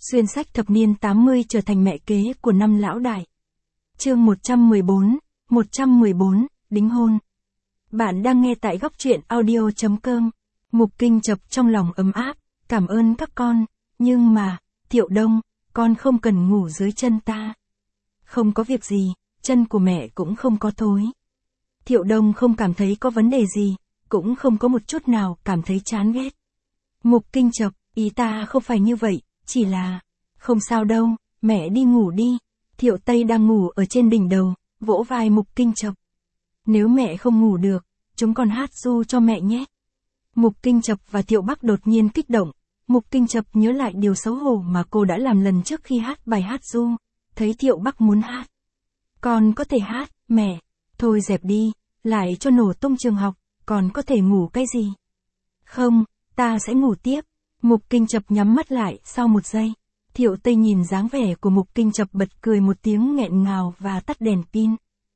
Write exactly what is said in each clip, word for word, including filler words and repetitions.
Xuyên sách thập niên tám mươi trở thành mẹ kế của năm lão đại. Chương một trăm mười bốn, một trăm mười bốn, đính hôn. Bạn đang nghe tại góc truyện audio chấm com. Mục Kinh chập trong lòng ấm áp, cảm ơn các con, nhưng mà, Thiệu Đông, con không cần ngủ dưới chân ta. Không có việc gì, chân của mẹ cũng không có thối. Thiệu Đông không cảm thấy có vấn đề gì, cũng không có một chút nào cảm thấy chán ghét. Mục Kinh chập, ý ta không phải như vậy, chỉ là, không sao đâu, mẹ đi ngủ đi. Thiệu Tây đang ngủ ở trên đỉnh đầu, vỗ vai Mục Kinh chập. Nếu mẹ không ngủ được, chúng con hát ru cho mẹ nhé. Mục Kinh chập và Thiệu Bắc đột nhiên kích động. Mục Kinh chập nhớ lại điều xấu hổ mà cô đã làm lần trước khi hát bài hát ru. Thấy Thiệu Bắc muốn hát. Con có thể hát, mẹ. Thôi dẹp đi, lại cho nổ tung trường học, còn có thể ngủ cái gì? Không, ta sẽ ngủ tiếp. Mục Kinh chập nhắm mắt lại sau một giây. Thiệu Tây nhìn dáng vẻ của Mục Kinh chập bật cười một tiếng nghẹn ngào và tắt đèn pin.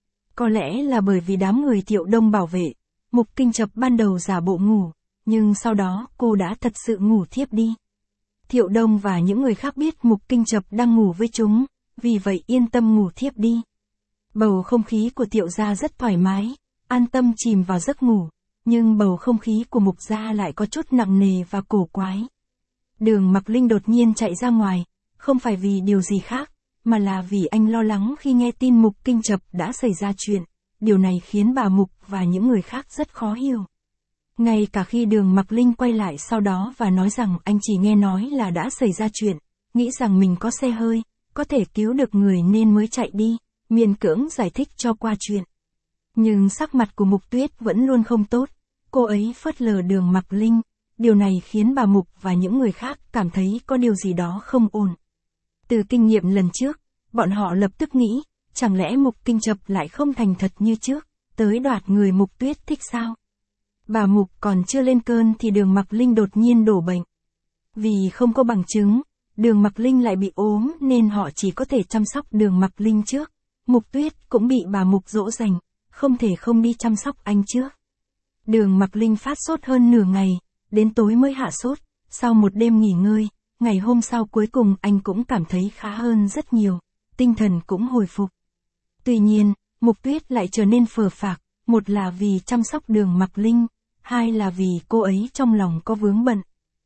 Có lẽ là bởi vì đám người Thiệu Đông bảo vệ, Mục Kinh chập ban đầu giả bộ ngủ, nhưng sau đó cô đã thật sự ngủ thiếp đi. Thiệu Đông và những người khác biết Mục Kinh chập đang ngủ với chúng, vì vậy yên tâm ngủ thiếp đi. Bầu không khí của Thiệu gia rất thoải mái, an tâm chìm vào giấc ngủ, nhưng bầu không khí của Mục gia lại có chút nặng nề và cổ quái. Đường Mặc Linh đột nhiên chạy ra ngoài, không phải vì điều gì khác, mà là vì anh lo lắng khi nghe tin Mục Kinh chập đã xảy ra chuyện. Điều này khiến bà Mục và những người khác rất khó hiểu. Ngay cả khi Đường Mặc Linh quay lại sau đó và nói rằng anh chỉ nghe nói là đã xảy ra chuyện, nghĩ rằng mình có xe hơi, có thể cứu được người nên mới chạy đi, miễn cưỡng giải thích cho qua chuyện. Nhưng sắc mặt của Mục Tuyết vẫn luôn không tốt, cô ấy phớt lờ Đường Mặc Linh, điều này khiến bà Mục và những người khác cảm thấy có điều gì đó không ổn. Từ kinh nghiệm lần trước, bọn họ lập tức nghĩ, chẳng lẽ Mục Kinh chập lại không thành thật như trước, tới đoạt người Mục Tuyết thích sao? Bà Mục còn chưa lên cơn thì Đường Mặc Linh đột nhiên đổ bệnh. Vì không có bằng chứng, Đường Mặc Linh lại bị ốm nên họ chỉ có thể chăm sóc Đường Mặc Linh trước. Mục Tuyết cũng bị bà Mục dỗ dành, không thể không đi chăm sóc anh trước. Đường Mặc Linh phát sốt hơn nửa ngày, đến tối mới hạ sốt, sau một đêm nghỉ ngơi, ngày hôm sau cuối cùng anh cũng cảm thấy khá hơn rất nhiều, tinh thần cũng hồi phục. Tuy nhiên, Mục Tuyết lại trở nên phờ phạc, một là vì chăm sóc Đường Mặc Linh, hai là vì cô ấy trong lòng có vướng bận.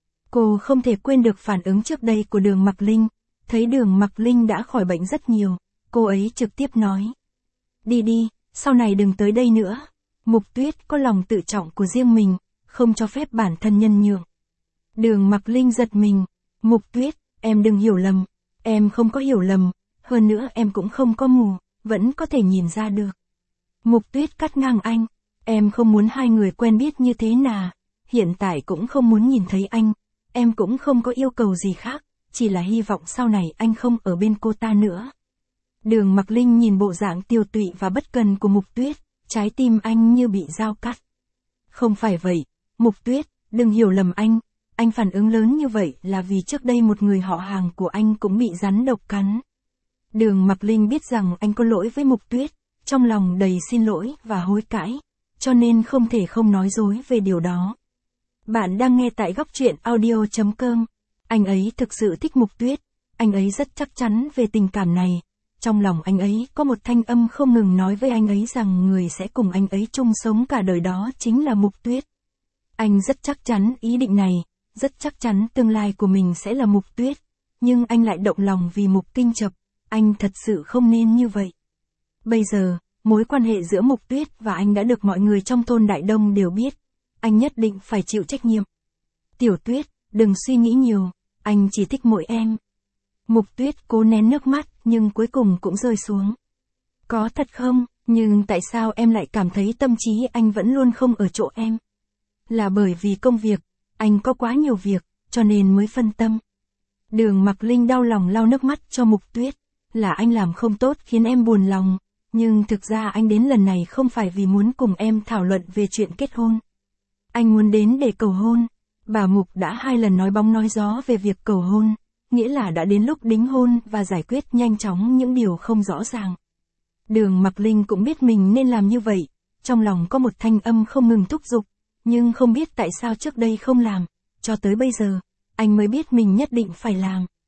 Cô không thể quên được phản ứng trước đây của Đường Mặc Linh, thấy Đường Mặc Linh đã khỏi bệnh rất nhiều, cô ấy trực tiếp nói. Đi đi, sau này đừng tới đây nữa. Mục Tuyết có lòng tự trọng của riêng mình, không cho phép bản thân nhân nhượng. Đường Mặc Linh giật mình. Mục Tuyết, em đừng hiểu lầm, em không có hiểu lầm, hơn nữa em cũng không có mù, vẫn có thể nhìn ra được. Mục Tuyết cắt ngang anh, em không muốn hai người quen biết như thế nào, hiện tại cũng không muốn nhìn thấy anh, em cũng không có yêu cầu gì khác, chỉ là hy vọng sau này anh không ở bên cô ta nữa. Đường Mặc Linh nhìn bộ dạng tiêu tụy và bất cần của Mục Tuyết, trái tim anh như bị dao cắt. Không phải vậy, Mục Tuyết, đừng hiểu lầm anh, anh phản ứng lớn như vậy là vì trước đây một người họ hàng của anh cũng bị rắn độc cắn. Đường Mặc Linh biết rằng anh có lỗi với Mục Tuyết, trong lòng đầy xin lỗi và hối cải, cho nên không thể không nói dối về điều đó. Bạn đang nghe tại góc truyện audio chấm com. Anh ấy thực sự thích Mục Tuyết, anh ấy rất chắc chắn về tình cảm này. Trong lòng anh ấy có một thanh âm không ngừng nói với anh ấy rằng người sẽ cùng anh ấy chung sống cả đời đó chính là Mục Tuyết. Anh rất chắc chắn ý định này, rất chắc chắn tương lai của mình sẽ là Mục Tuyết, nhưng anh lại động lòng vì Mục Kinh chập, anh thật sự không nên như vậy. Bây giờ, mối quan hệ giữa Mục Tuyết và anh đã được mọi người trong thôn Đại Đông đều biết, anh nhất định phải chịu trách nhiệm. Tiểu Tuyết, đừng suy nghĩ nhiều, anh chỉ thích mỗi em. Mục Tuyết cố nén nước mắt nhưng cuối cùng cũng rơi xuống. Có thật không, nhưng tại sao em lại cảm thấy tâm trí anh vẫn luôn không ở chỗ em? Là bởi vì công việc, anh có quá nhiều việc, cho nên mới phân tâm. Đường Mặc Linh đau lòng lau nước mắt cho Mục Tuyết, là anh làm không tốt khiến em buồn lòng, nhưng thực ra anh đến lần này không phải vì muốn cùng em thảo luận về chuyện kết hôn. Anh muốn đến để cầu hôn. Bà Mục đã hai lần nói bóng nói gió về việc cầu hôn, nghĩa là đã đến lúc đính hôn và giải quyết nhanh chóng những điều không rõ ràng. Đường Mặc Linh cũng biết mình nên làm như vậy, trong lòng có một thanh âm không ngừng thúc giục, nhưng không biết tại sao trước đây không làm, cho tới bây giờ, anh mới biết mình nhất định phải làm.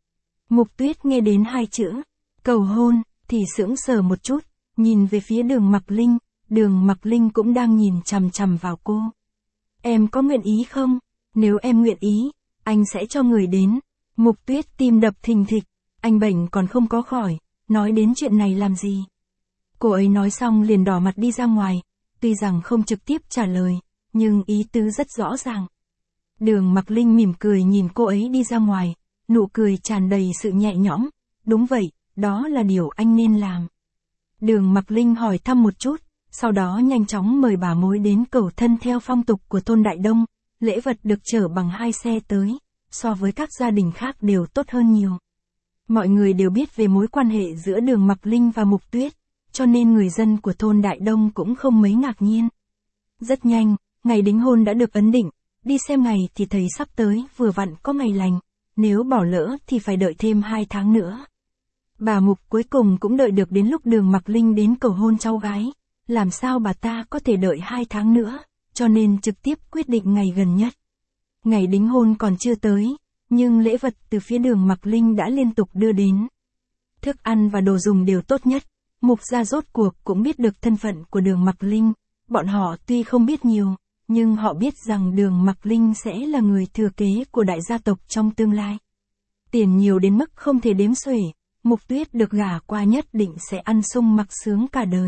Mục Tuyết nghe đến hai chữ, cầu hôn, thì sững sờ một chút, nhìn về phía Đường Mặc Linh, Đường Mặc Linh cũng đang nhìn chằm chằm vào cô. Em có nguyện ý không? Nếu em nguyện ý, anh sẽ cho người đến. Mục Tuyết tim đập thình thịch, anh bệnh còn không có khỏi, nói đến chuyện này làm gì? Cô ấy nói xong liền đỏ mặt đi ra ngoài, tuy rằng không trực tiếp trả lời, nhưng ý tứ rất rõ ràng. Đường Mặc Linh mỉm cười nhìn cô ấy đi ra ngoài, nụ cười tràn đầy sự nhẹ nhõm, đúng vậy, đó là điều anh nên làm. Đường Mặc Linh hỏi thăm một chút, sau đó nhanh chóng mời bà mối đến cầu thân theo phong tục của thôn Đại Đông, lễ vật được chở bằng hai xe tới, so với các gia đình khác đều tốt hơn nhiều. Mọi người đều biết về mối quan hệ giữa Đường Mặc Linh và Mục Tuyết, cho nên người dân của thôn Đại Đông cũng không mấy ngạc nhiên. Rất nhanh, ngày đính hôn đã được ấn định, đi xem ngày thì thấy sắp tới vừa vặn có ngày lành, nếu bỏ lỡ thì phải đợi thêm hai tháng nữa. Bà Mục cuối cùng cũng đợi được đến lúc Đường Mặc Linh đến cầu hôn cháu gái, làm sao bà ta có thể đợi hai tháng nữa, cho nên trực tiếp quyết định ngày gần nhất. Ngày đính hôn còn chưa tới, nhưng lễ vật từ phía Đường Mặc Linh đã liên tục đưa đến. Thức ăn và đồ dùng đều tốt nhất, Mục gia rốt cuộc cũng biết được thân phận của Đường Mặc Linh, bọn họ tuy không biết nhiều, nhưng họ biết rằng Đường Mặc Linh sẽ là người thừa kế của đại gia tộc trong tương lai. Tiền nhiều đến mức không thể đếm xuể, Mục Tuyết được gả qua nhất định sẽ ăn sung mặc sướng cả đời.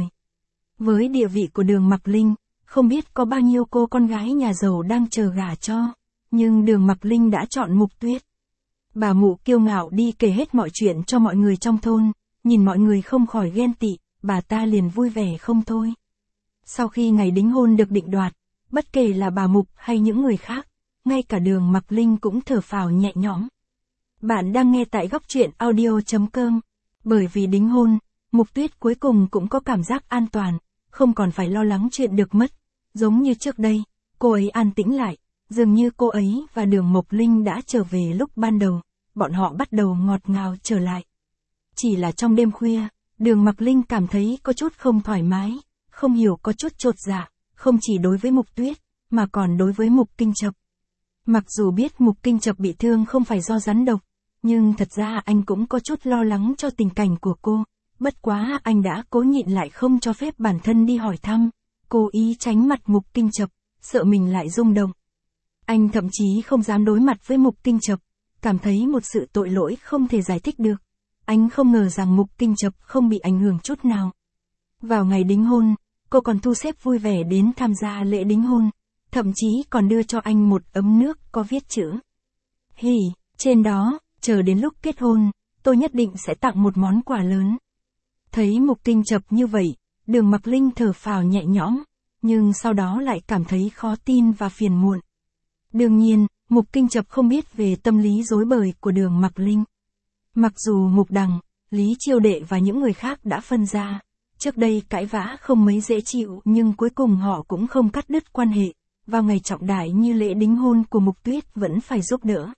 Với địa vị của Đường Mặc Linh, không biết có bao nhiêu cô con gái nhà giàu đang chờ gả cho, nhưng Đường Mặc Linh đã chọn Mục Tuyết. Bà Mụ kiêu ngạo đi kể hết mọi chuyện cho mọi người trong thôn, nhìn mọi người không khỏi ghen tị, bà ta liền vui vẻ không thôi. Sau khi ngày đính hôn được định đoạt, bất kể là bà Mục hay những người khác, ngay cả Đường Mặc Linh cũng thở phào nhẹ nhõm. Bạn đang nghe tại góc truyện audio chấm com. Bởi vì đính hôn, Mục Tuyết cuối cùng cũng có cảm giác an toàn, không còn phải lo lắng chuyện được mất. Giống như trước đây, cô ấy an tĩnh lại, dường như cô ấy và Đường Mộc Linh đã trở về lúc ban đầu, bọn họ bắt đầu ngọt ngào trở lại. Chỉ là trong đêm khuya, Đường Mặc Linh cảm thấy có chút không thoải mái, không hiểu có chút chột dạ, không chỉ đối với Mục Tuyết, mà còn đối với Mục Kinh Chập. Mặc dù biết Mục Kinh Chập bị thương không phải do rắn độc, nhưng thật ra anh cũng có chút lo lắng cho tình cảnh của cô, bất quá anh đã cố nhịn lại không cho phép bản thân đi hỏi thăm, cố ý tránh mặt Mục Kinh Chập, sợ mình lại rung động. Anh thậm chí không dám đối mặt với Mục Kinh Chập, cảm thấy một sự tội lỗi không thể giải thích được. Anh không ngờ rằng Mục Kinh Chập không bị ảnh hưởng chút nào. Vào ngày đính hôn, cô còn thu xếp vui vẻ đến tham gia lễ đính hôn, thậm chí còn đưa cho anh một ấm nước có viết chữ hỉ, trên đó, chờ đến lúc kết hôn, tôi nhất định sẽ tặng một món quà lớn. Thấy Mục Kinh Chập như vậy, Đường Mặc Linh thở phào nhẹ nhõm, nhưng sau đó lại cảm thấy khó tin và phiền muộn. Đương nhiên, Mục Kinh Chập không biết về tâm lý rối bời của Đường Mặc Linh. Mặc dù Mục Đằng, Lý Chiêu Đệ và những người khác đã phân ra, trước đây cãi vã không mấy dễ chịu nhưng cuối cùng họ cũng không cắt đứt quan hệ, vào ngày trọng đại như lễ đính hôn của Mục Tuyết vẫn phải giúp đỡ.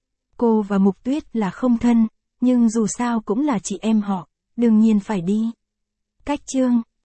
Cô và Mục Tuyết là không thân, nhưng dù sao cũng là chị em họ, đương nhiên phải đi. Cách chương